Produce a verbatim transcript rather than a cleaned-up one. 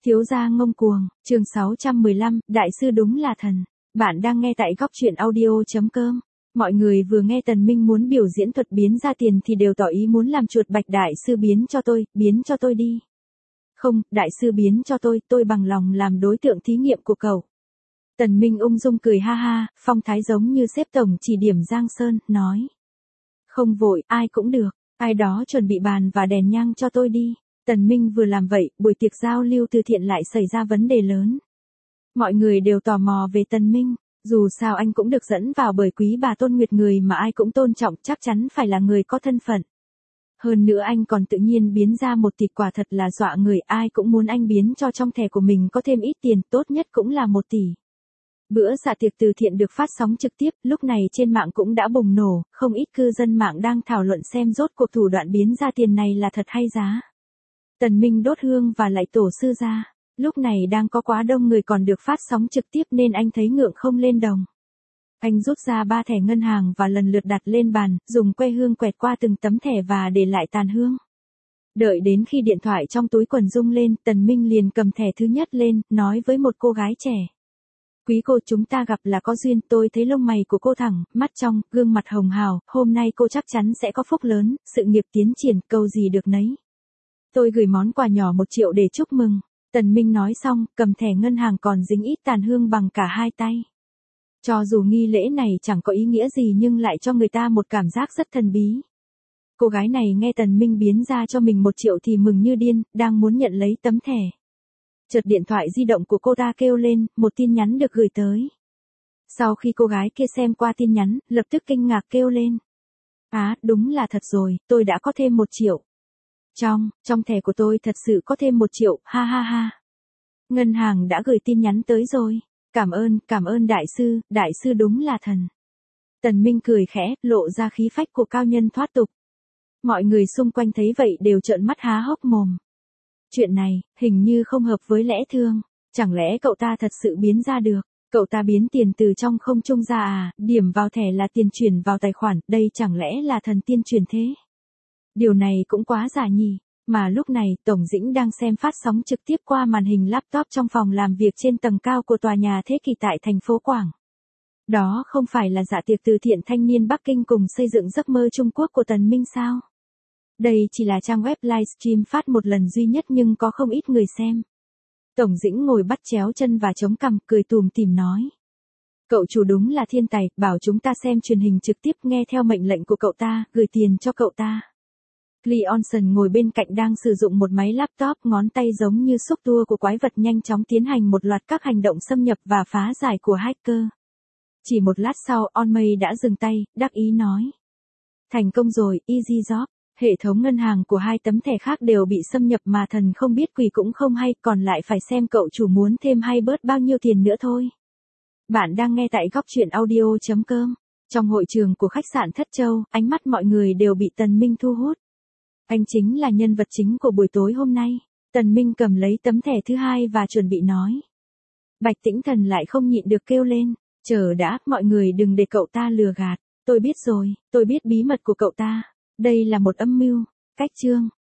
Thiếu gia ngông cuồng, chương sáu trăm mười lăm, đại sư đúng là thần. Bạn đang nghe tại góc truyện audio.com. Mọi người vừa nghe Tần Minh muốn biểu diễn thuật biến ra tiền thì đều tỏ ý muốn làm chuột bạch đại sư biến cho tôi, biến cho tôi đi. Không, đại sư biến cho tôi, tôi bằng lòng làm đối tượng thí nghiệm của cậu. Tần Minh ung dung cười ha ha, phong thái giống như xếp tổng chỉ điểm Giang Sơn, nói. Không vội, ai cũng được, ai đó chuẩn bị bàn và đèn nhang cho tôi đi. Tần Minh vừa làm vậy, buổi tiệc giao lưu từ thiện lại xảy ra vấn đề lớn. Mọi người đều tò mò về Tần Minh, dù sao anh cũng được dẫn vào bởi quý bà Tôn Nguyệt, người mà ai cũng tôn trọng, chắc chắn phải là người có thân phận. Hơn nữa anh còn tự nhiên biến ra một tỷ, quả thật là dọa người, ai cũng muốn anh biến cho trong thẻ của mình có thêm ít tiền, tốt nhất cũng là một tỷ. Bữa dạ tiệc từ thiện được phát sóng trực tiếp, lúc này trên mạng cũng đã bùng nổ, không ít cư dân mạng đang thảo luận xem rốt cuộc thủ đoạn biến ra tiền này là thật hay giá. Tần Minh đốt hương và lạy tổ sư ra. Lúc này đang có quá đông người còn được phát sóng trực tiếp nên anh thấy ngượng không lên đồng. Anh rút ra ba thẻ ngân hàng và lần lượt đặt lên bàn, dùng que hương quẹt qua từng tấm thẻ và để lại tàn hương. Đợi đến khi điện thoại trong túi quần rung lên, Tần Minh liền cầm thẻ thứ nhất lên, nói với một cô gái trẻ. Quý cô, chúng ta gặp là có duyên, tôi thấy lông mày của cô thẳng, mắt trong, gương mặt hồng hào, hôm nay cô chắc chắn sẽ có phúc lớn, sự nghiệp tiến triển, câu gì được nấy. Tôi gửi món quà nhỏ một triệu để chúc mừng. Tần Minh nói xong, cầm thẻ ngân hàng còn dính ít tàn hương bằng cả hai tay. Cho dù nghi lễ này chẳng có ý nghĩa gì nhưng lại cho người ta một cảm giác rất thần bí. Cô gái này nghe Tần Minh biến ra cho mình một triệu thì mừng như điên, đang muốn nhận lấy tấm thẻ. Chợt điện thoại di động của cô ta kêu lên, một tin nhắn được gửi tới. Sau khi cô gái kia xem qua tin nhắn, lập tức kinh ngạc kêu lên. Á, đúng là thật rồi, tôi đã có thêm một triệu. Trong, trong thẻ của tôi thật sự có thêm một triệu, ha ha ha. Ngân hàng đã gửi tin nhắn tới rồi. Cảm ơn, cảm ơn đại sư, đại sư đúng là thần. Tần Minh cười khẽ, lộ ra khí phách của cao nhân thoát tục. Mọi người xung quanh thấy vậy đều trợn mắt há hốc mồm. Chuyện này, hình như không hợp với lẽ thường. Chẳng lẽ cậu ta thật sự biến ra được? Cậu ta biến tiền từ trong không trung ra à, điểm vào thẻ là tiền chuyển vào tài khoản, đây chẳng lẽ là thần tiên truyền thế? Điều này cũng quá giả nhỉ, mà lúc này Tổng Dĩnh đang xem phát sóng trực tiếp qua màn hình laptop trong phòng làm việc trên tầng cao của tòa nhà Thế Kỷ tại thành phố Quảng. Đó không phải là dạ tiệc từ thiện thanh niên Bắc Kinh cùng xây dựng giấc mơ Trung Quốc của Tần Minh sao? Đây chỉ là trang web livestream phát một lần duy nhất nhưng có không ít người xem. Tổng Dĩnh ngồi bắt chéo chân và chống cằm, cười tùm tìm nói. Cậu chủ đúng là thiên tài, bảo chúng ta xem truyền hình trực tiếp nghe theo mệnh lệnh của cậu ta, gửi tiền cho cậu ta. Leonson ngồi bên cạnh đang sử dụng một máy laptop, ngón tay giống như xúc tua của quái vật nhanh chóng tiến hành một loạt các hành động xâm nhập và phá giải của hacker. Chỉ một lát sau, OnMay đã dừng tay, đắc ý nói. Thành công rồi, easy job. Hệ thống ngân hàng của hai tấm thẻ khác đều bị xâm nhập mà thần không biết quỷ cũng không hay, còn lại phải xem cậu chủ muốn thêm hay bớt bao nhiêu tiền nữa thôi. Bạn đang nghe tại góc truyện audio.com. Trong hội trường của khách sạn Thất Châu, ánh mắt mọi người đều bị Tần Minh thu hút. Anh chính là nhân vật chính của buổi tối hôm nay. Tần Minh cầm lấy tấm thẻ thứ hai và chuẩn bị nói. Bạch Tĩnh Thần lại không nhịn được kêu lên. Chờ đã, mọi người đừng để cậu ta lừa gạt. Tôi biết rồi, tôi biết bí mật của cậu ta. Đây là một âm mưu. Cách chương.